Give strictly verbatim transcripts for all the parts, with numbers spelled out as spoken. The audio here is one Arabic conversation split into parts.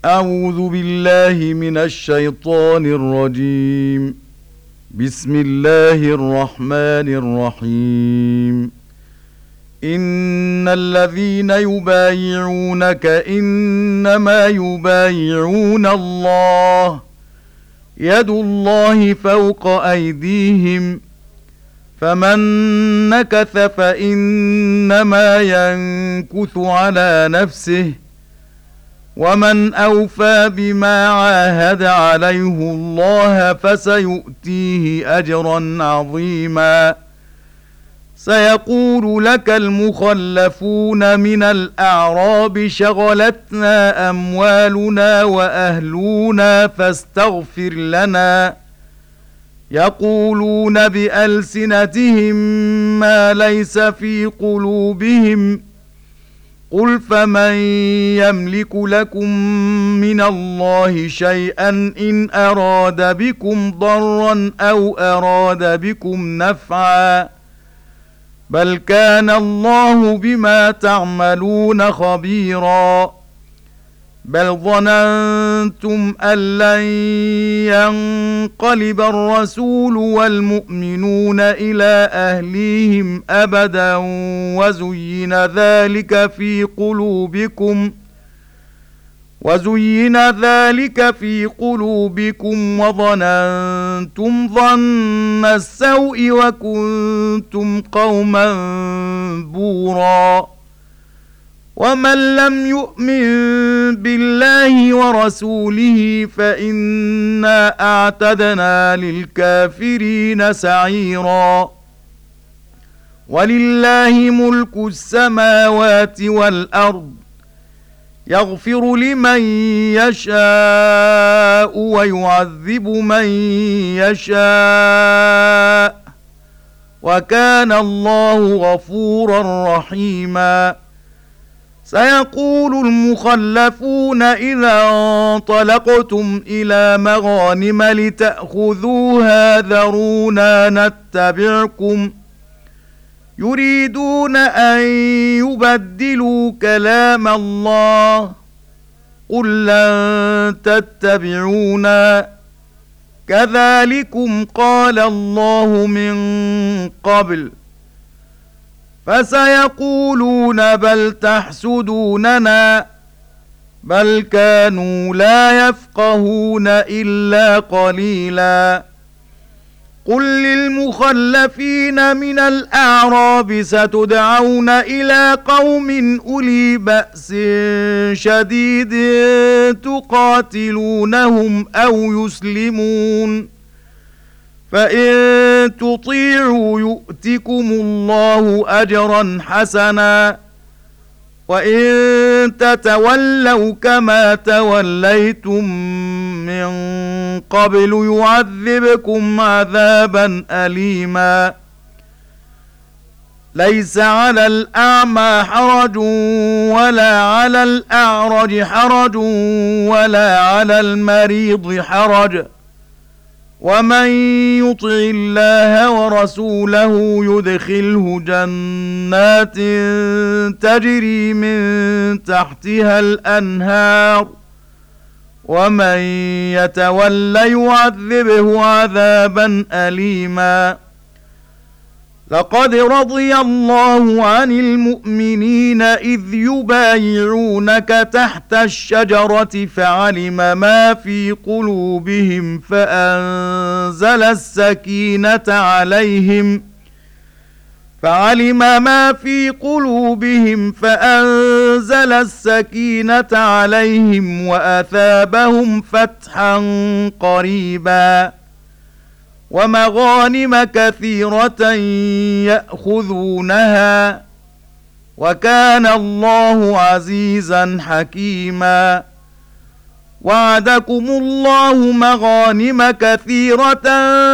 أعوذ بالله من الشيطان الرجيم. بسم الله الرحمن الرحيم. إن الذين يبايعونك إنما يبايعون الله، يد الله فوق أيديهم، فمن نكث فإنما ينكث على نفسه، ومن أوفى بما عاهد عليه الله فسيؤتيه أجرا عظيما. سيقول لك المخلفون من الأعراب شغلتنا أموالنا وأهلنا فاستغفر لنا، يقولون بألسنتهم ما ليس في قلوبهم، قل فمن يملك لكم من الله شيئا إن أراد بكم ضرا أو أراد بكم نفعا، بل كان الله بما تعملون خبيرا. بل ظننتم أن لن ينقلب الرسول والمؤمنون إلى أهليهم أبدا وزين ذلك في قلوبكم وزين ذلك في قلوبكم وظننتم ظن السوء وكنتم قوما بورا. ومن لم يؤمن بالله ورسوله فإنا أعتدنا للكافرين سعيرا. ولله ملك السماوات والأرض، يغفر لمن يشاء ويعذب من يشاء، وكان الله غفورا رحيما. سيقول المخلفون إذا انطلقتم إلى مغانم لتأخذوها ذرونا نتبعكم، يريدون أن يبدلوا كلام الله، قل لن تتبعونا كذلكم قال الله من قبل. فسيقولون بل تحسدوننا، بل كانوا لا يفقهون إلا قليلا. قل للمخلفين من الأعراب ستدعون إلى قوم أولي بأس شديد تقاتلونهم أو يسلمون، فإن تطيعوا يؤتكم الله أجرا حسنا، وإن تتولوا كما توليتم من قبل يعذبكم عذابا أليما. ليس على الأعمى حرج ولا على الأعرج حرج ولا على المريض حرج، ومن يطع الله ورسوله يدخله جنات تجري من تحتها الأنهار، ومن يتول يعذبه عذابا أليما. لقد رضي الله عن المؤمنين إذ يبايعونك تحت الشجرة فعلم ما في قلوبهم فأنزل السكينة عليهم فعلم ما في قلوبهم فأنزل السكينة عليهم وأثابهم فتحا قريبا، ومغانم كثيرة يأخذونها، وكان الله عزيزا حكيما. وعدكم الله مغانم كثيرة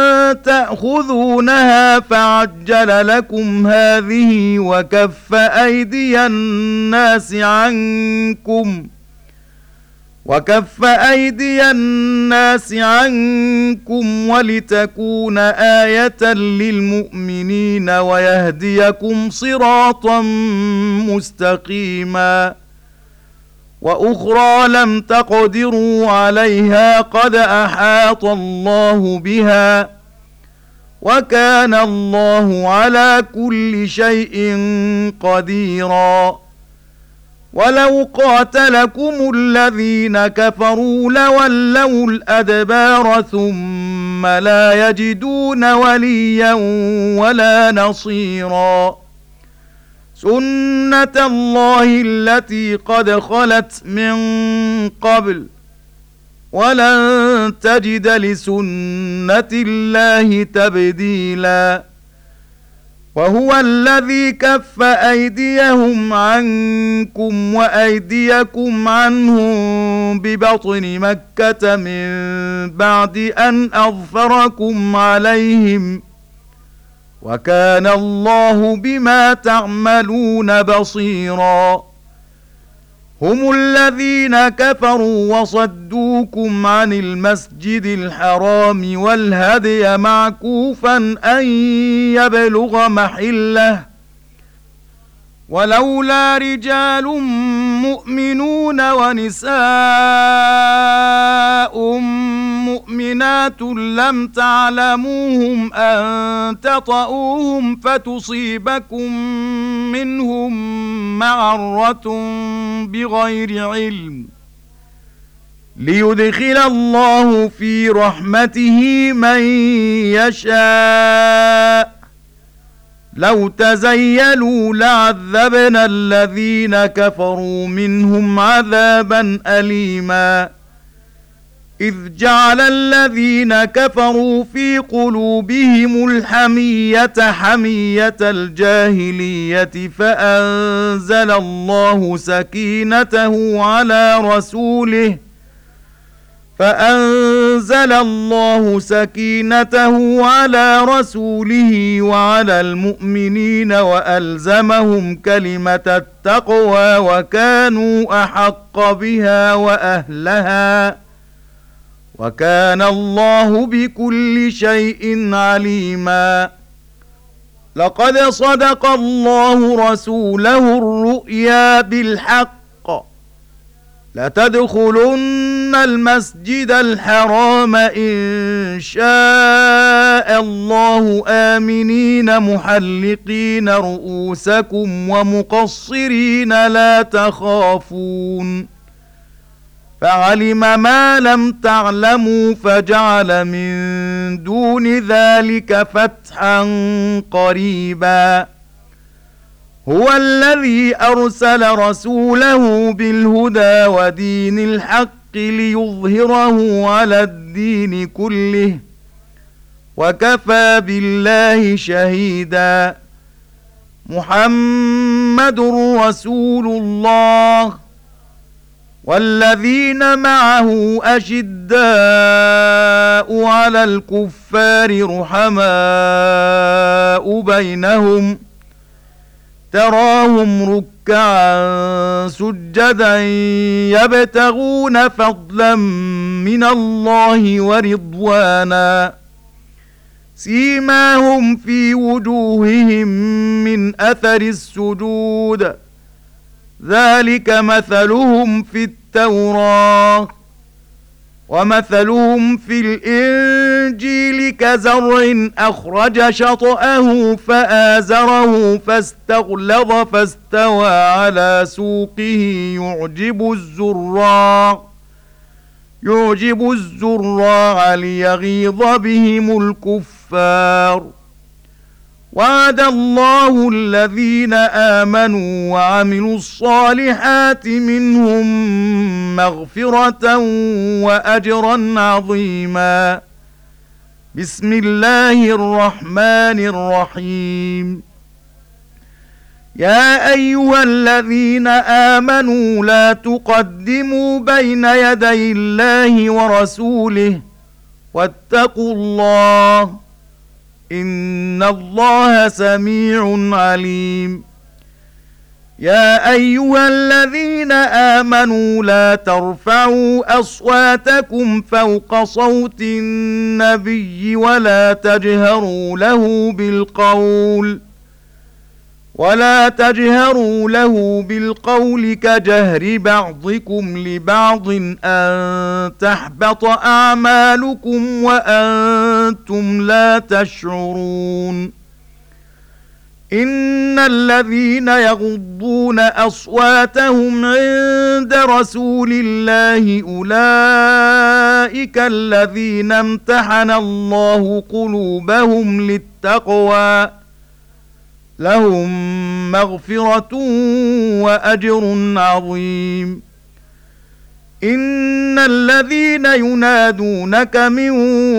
تأخذونها فعجل لكم هذه وكف أيدي الناس عنكم وكف أيدي الناس عنكم ولتكون آية للمؤمنين ويهديكم صراطا مستقيما. وأخرى لم تقدروا عليها قد أحاط الله بها وكان الله على كل شيء قديرا ولو قاتلكم الذين كفروا لولوا الأدبار ثم لا يجدون وليا ولا نصيرا سنة الله التي قد خلت من قبل ولن تجد لسنة الله تبديلا وهو الذي كف أيديهم عنكم وأيديكم عنهم ببطن مكة من بعد أن أظفركم عليهم وكان الله بما تعملون بصيرا هم الذين كفروا وصدوكم عن المسجد الحرام والهدي معكوفا أن يبلغ محله ولولا رجال مؤمنون ونساء مؤمنات لم تعلموهم أن تطؤوهم فتصيبكم منهم معرة بغير علم ليدخل الله في رحمته من يشاء لو تزيلوا لعذبنا الذين كفروا منهم عذابا أليما إذ جعل الذين كفروا في قلوبهم الحمية حمية الجاهلية فأنزل الله سكينته على رسوله فأنزل الله سكينته على رسوله وعلى المؤمنين وألزمهم كلمة التقوى وكانوا أحق بها وأهلها وكان الله بكل شيء عليما لقد صدق الله رسوله الرؤيا بالحق لتدخلن المسجد الحرام إن شاء الله آمنين محلقين رؤوسكم ومقصرين لا تخافون فعلم ما لم تعلموا فجعل من دون ذلك فتحا قريبا هو الذي أرسل رسوله بالهدى ودين الحق ليظهره على الدين كله وكفى بالله شهيدا محمد رسول الله والذين معه أشداء على الكفار رحماء بينهم تراهم ركعا سجدا يبتغون فضلا من الله ورضوانا سيماهم في وجوههم من أثر السجود ذلك مثلهم في التوراة ومثلهم في الإنجيل كزرع أخرج شطأه فآزره فاستغلظ فاستوى على سوقه يعجب الزراع يعجب الزراع ليغيظ بهم الكفار وعد الله الذين آمنوا وعملوا الصالحات منهم مغفرة وأجرا عظيما بسم الله الرحمن الرحيم يا أيها الذين آمنوا لا تقدموا بين يدي الله ورسوله واتقوا الله إن الله سميع عليم يا أيها الذين آمنوا لا ترفعوا أصواتكم فوق صوت النبي ولا تجهروا له بالقول ولا تجهروا له بالقول كجهر بعضكم لبعض أن تحبط أعمالكم وأنتم لا تشعرون إن الذين يغضون أصواتهم عند رسول الله أولئك الذين امتحن الله قلوبهم للتقوى لهم مغفرة وأجر عظيم إن الذين ينادونك من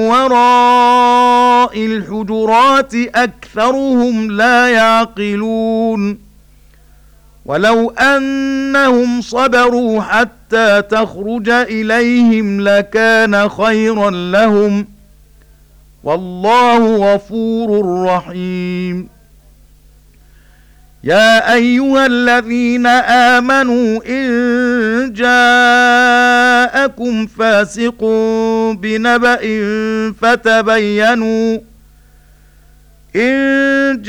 وراء الحجرات أكثرهم لا يعقلون ولو أنهم صبروا حتى تخرج إليهم لكان خيرا لهم والله غفور رحيم يا أيها الذين آمنوا إن جاءكم فاسق بنبأ فتبينوا إن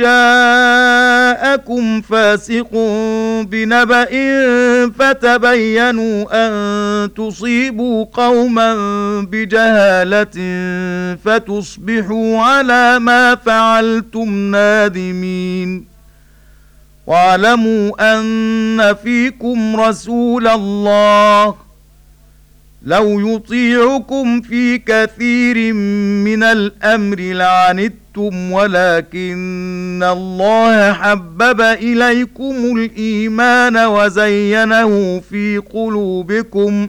جاءكم فاسق بنبأ فتبينوا أن تصيبوا قوما بجهالة فتصبحوا على ما فعلتم نادمين واعلموا أن فيكم رسول الله لو يطيعكم في كثير من الأمر لعنتم ولكن الله حبب إليكم الإيمان وزينه في قلوبكم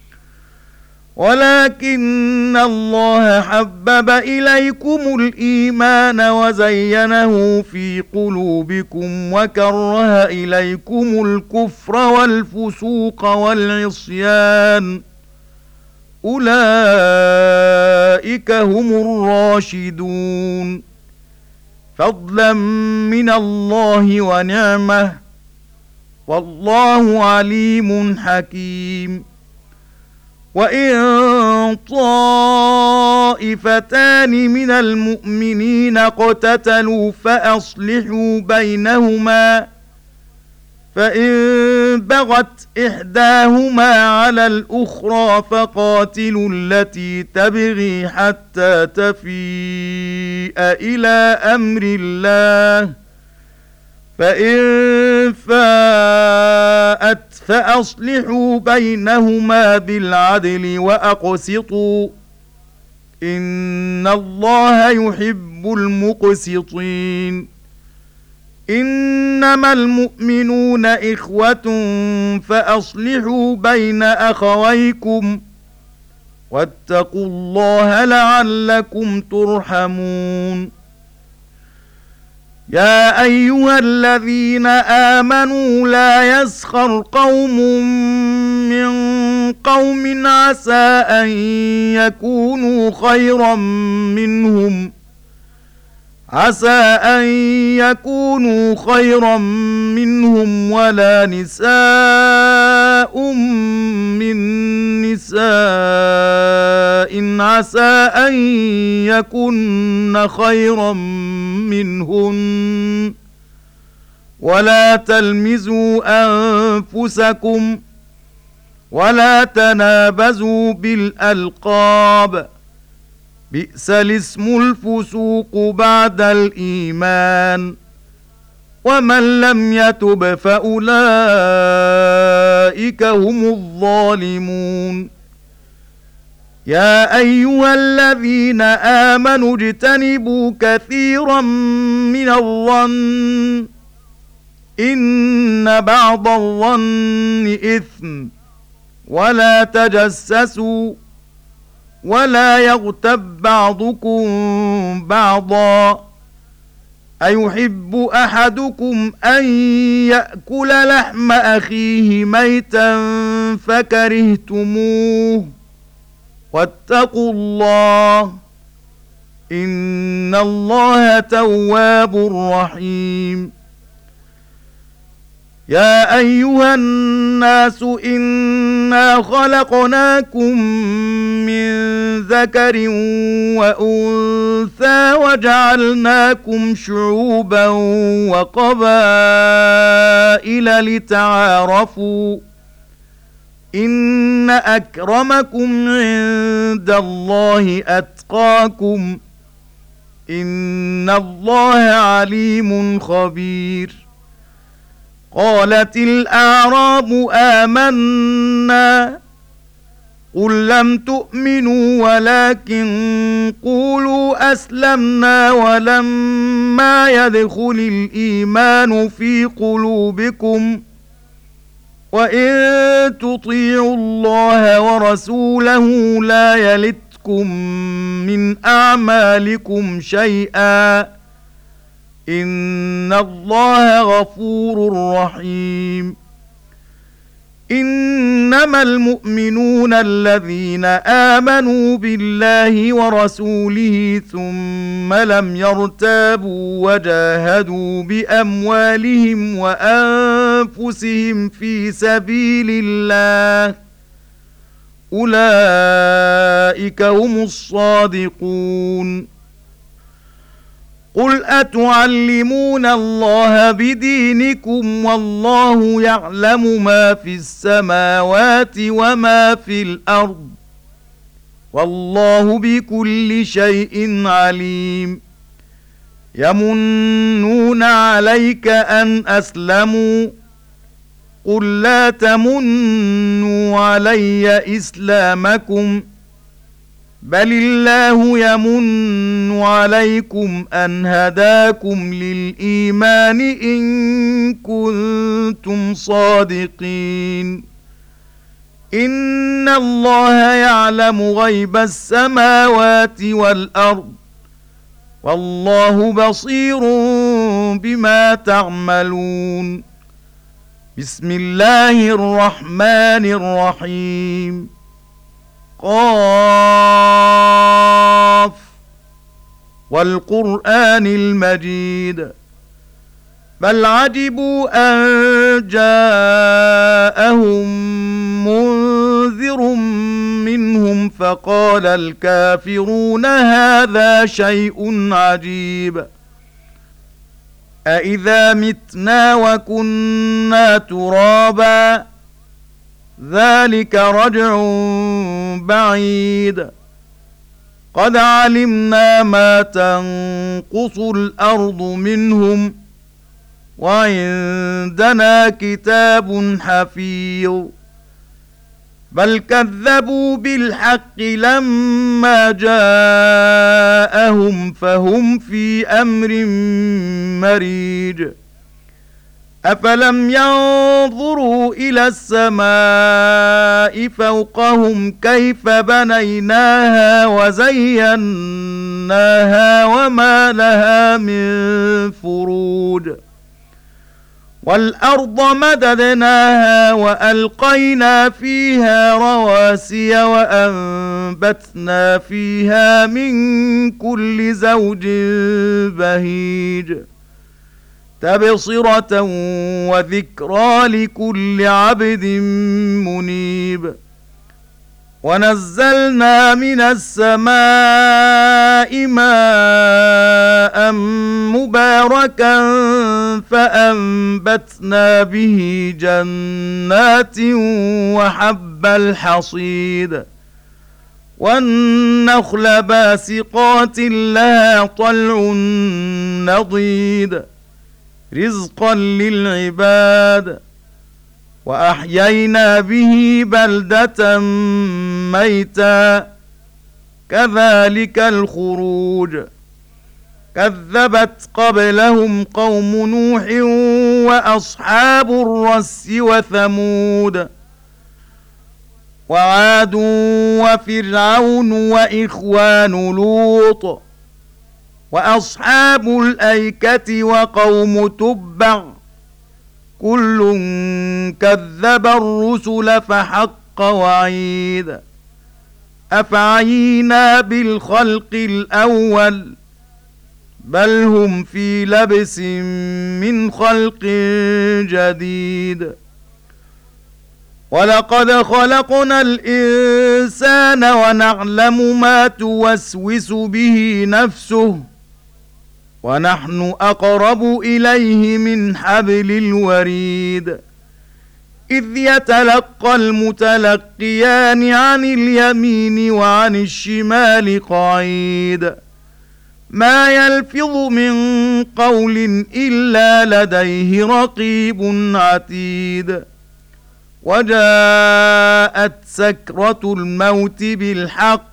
ولكن الله حبب إليكم الإيمان وزينه في قلوبكم وكره إليكم الكفر والفسوق والعصيان أولئك هم الراشدون فضلا من الله ونعمه والله عليم حكيم وإن طائفتان من المؤمنين اقتتلوا فأصلحوا بينهما فإن بغت إحداهما على الأخرى فقاتلوا التي تبغي حتى تفيء إلى أمر الله فإن فاءت فأصلحوا بينهما بالعدل وأقسطوا إن الله يحب المقسطين إنما المؤمنون إخوة فأصلحوا بين أخويكم واتقوا الله لعلكم ترحمون يا أيها الذين آمنوا لا يسخر قوم من قوم عسى أن يكونوا خيرا منهم عسى أن يكونوا خيرا منهم ولا نساء من نساء عسى أن يكن خيرا منهن ولا تلمزوا أنفسكم ولا تنابزوا بالألقاب بئس الاسم الفسوق بعد الإيمان ومن لم يتب فأولئك هم الظالمون يا أيها الذين آمنوا اجتنبوا كثيرا من الظن إن بعض الظن إثم ولا تجسسوا ولا يغتب بعضكم بعضا أيحب أحدكم أن يأكل لحم أخيه ميتا فكرهتموه واتقوا الله إن الله تواب رحيم يا أيها الناس إنا خلقناكم من ذكر وأنثى وجعلناكم شعوبا وقبائل لتعارفوا إن أكرمكم عند الله أتقاكم إن الله عليم خبير. قالت الأعراب آمنا قل لم تؤمنوا ولكن قولوا أسلمنا ولما يدخل الإيمان في قلوبكم وإن تطيعوا الله ورسوله لا يلتكم من أعمالكم شيئا إن الله غفور رحيم. إنما المؤمنون الذين آمنوا بالله ورسوله ثم لم يرتابوا وجاهدوا بأموالهم وأنفسهم في سبيل الله أولئك هم الصادقون. قل أتعلمون الله بدينكم والله يعلم ما في السماوات وما في الأرض والله بكل شيء عليم. يمنون عليك أن أسلموا قل لا تمنوا علي إسلامكم بل الله يمن عليكم أن هداكم للإيمان إن كنتم صادقين. إن الله يعلم غيب السماوات والأرض والله بصير بما تعملون. بسم الله الرحمن الرحيم. قاف والقرآن المجيد بل عجبوا أن جاءهم منذر منهم فقال الكافرون هذا شيء عجيب أإذا متنا وكنا ترابا ذلك رجع بعيد قد علمنا ما تنقص الأرض منهم وعندنا كتاب حفيظ بل كذبوا بالحق لما جاءهم فهم في أمر مريج أفلم ينظروا إلى السماء فوقهم كيف بنيناها وزيناها وما لها من فروج والأرض مددناها وألقينا فيها رواسي وأنبتنا فيها من كل زوج بهيج تبصرة وذكرى لكل عبد منيب ونزلنا من السماء ماء مباركا فأنبتنا به جنات وحب الحصيد والنخل باسقات لها طلع نضيد رزقا للعباد وأحيينا به بلدة ميتا كذلك الخروج كذبت قبلهم قوم نوح وأصحاب الرس وثمود وعاد وفرعون وإخوان لوط وأصحاب الأيكة وقوم تبع كل كذب الرسل فحق وعيد أفعينا بالخلق الأول بل هم في لبس من خلق جديد. ولقد خلقنا الإنسان ونعلم ما توسوس به نفسه ونحن أقرب إليه من حبل الوريد. إذ يتلقى المتلقيان عن اليمين وعن الشمال قعيد ما يلفظ من قول إلا لديه رقيب عتيد. وجاءت سكرة الموت بالحق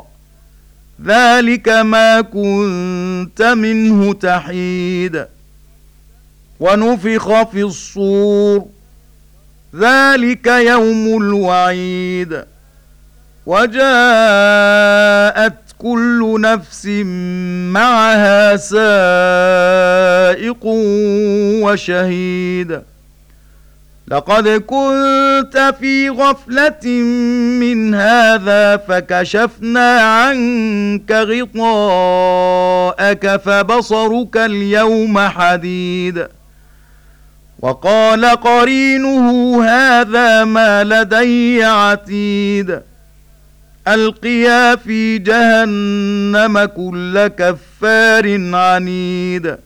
ذلك ما كنت منه تحيد. ونفخ في الصور ذلك يوم الوعيد. وجاءت كل نفس معها سائق وشهيد. لقد كنت في غفلة من هذا فكشفنا عنك غطاءك فبصرك اليوم حديد. وقال قرينه هذا ما لدي عتيد. ألقيا في جهنم كل كفار عنيد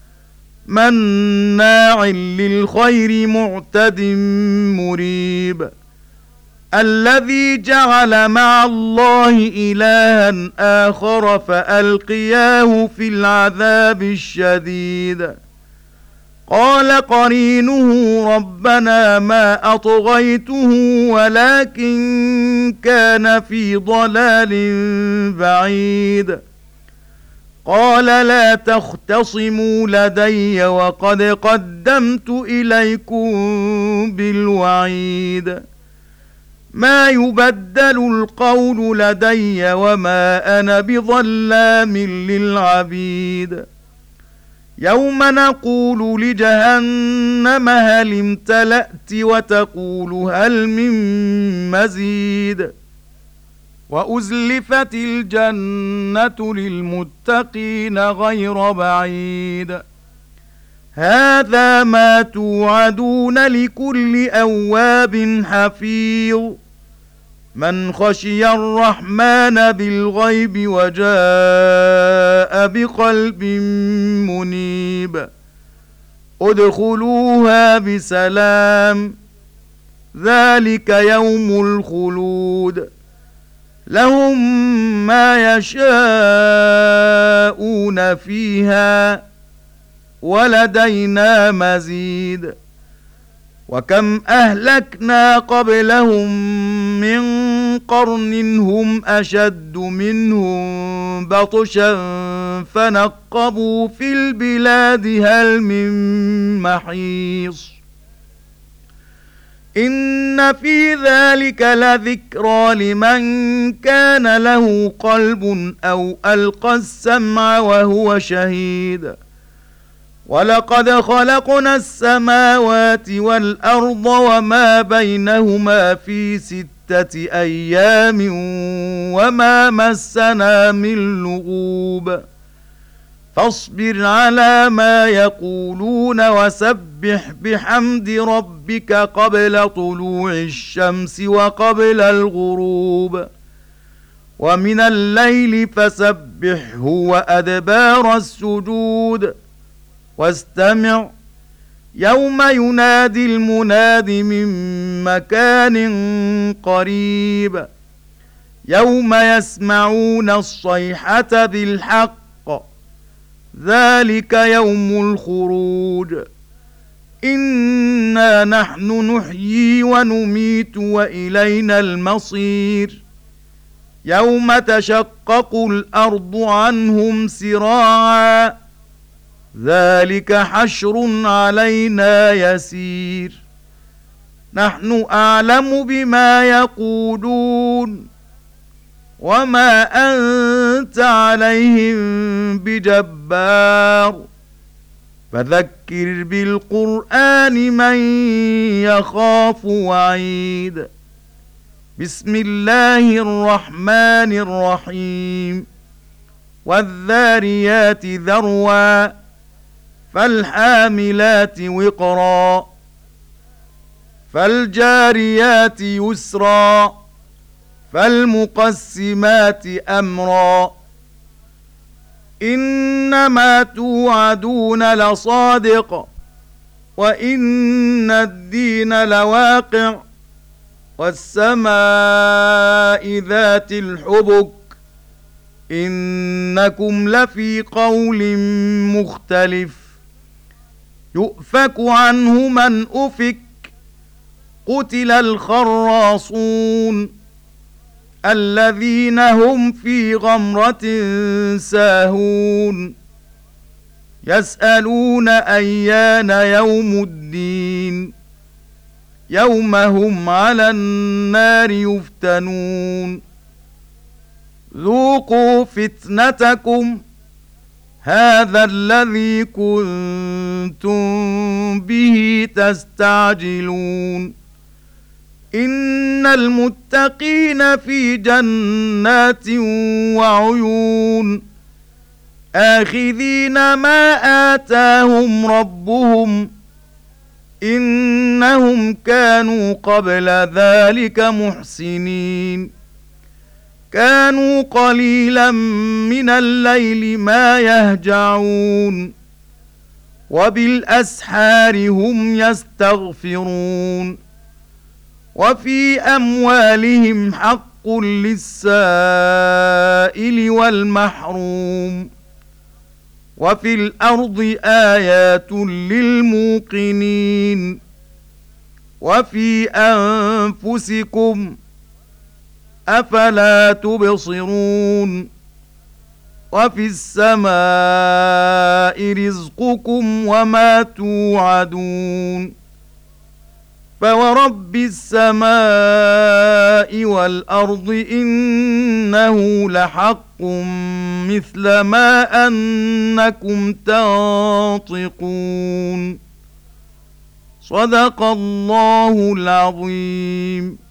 مناع للخير معتد مريب. الذي جعل مع الله إلها آخر فألقياه في العذاب الشديد. قال قرينه ربنا ما أطغيته ولكن كان في ضلال بعيد. قال لا تختصموا لدي وقد قدمت إليكم بالوعيد. ما يبدل القول لدي وما أنا بظلام للعبيد. يوم نقول لجهنم هل امتلأت وتقول هل من مزيد. وأزلفت الجنة للمتقين غير بعيد. هذا ما توعدون لكل أواب حفيظ من خشي الرحمن بالغيب وجاء بقلب منيب. ادخلوها بسلام ذلك يوم الخلود. لهم ما يشاءون فيها ولدينا مزيد. وكم أهلكنا قبلهم من قرن هم أشد منهم بطشا فنقبوا في البلاد هل من محيص. إن في ذلك لذكرى لمن كان له قلب أو ألقى السمع وهو شهيد. ولقد خلقنا السماوات والأرض وما بينهما في ستة أيام وما مسنا من لغوب. فاصبر على ما يقولون وسبح بحمد ربك قبل طلوع الشمس وقبل الغروب ومن الليل فسبحه وأدبار السجود. واستمع يوم ينادي المناد من مكان قريب يوم يسمعون الصيحة بالحق ذلك يوم الخروج. إنا نحن نحيي ونميت وإلينا المصير. يوم تشقق الأرض عنهم سراعا ذلك حشر علينا يسير. نحن أعلم بما يقولون وما أنت عليهم بجبار. فذكر بالقرآن من يخاف وعيد. بسم الله الرحمن الرحيم. والذاريات ذروا فالحاملات وقرا فالجاريات يسرا فالمقسمات أمرا إنما توعدون لصادق وإن الدين لواقع والسماء ذات الحبك إنكم لفي قول مختلف يؤفك عنه من أفك قتل الخراصون الذين هم في غمرة ساهون يسألون أيان يوم الدين يوم هم على النار يفتنون ذوقوا فتنتكم هذا الذي كنتم به تستعجلون إن المتقين في جنات وعيون آخذين ما آتاهم ربهم إنهم كانوا قبل ذلك محسنين كانوا قليلا من الليل ما يهجعون وبالأسحار هم يستغفرون وفي أموالهم حق للسائل والمحروم وفي الأرض آيات للموقنين وفي أنفسكم أفلا تبصرون وفي السماء رزقكم وما توعدون فورب السماء والأرض إنه لحق مثل ما أنكم تنطقون صدق الله العظيم.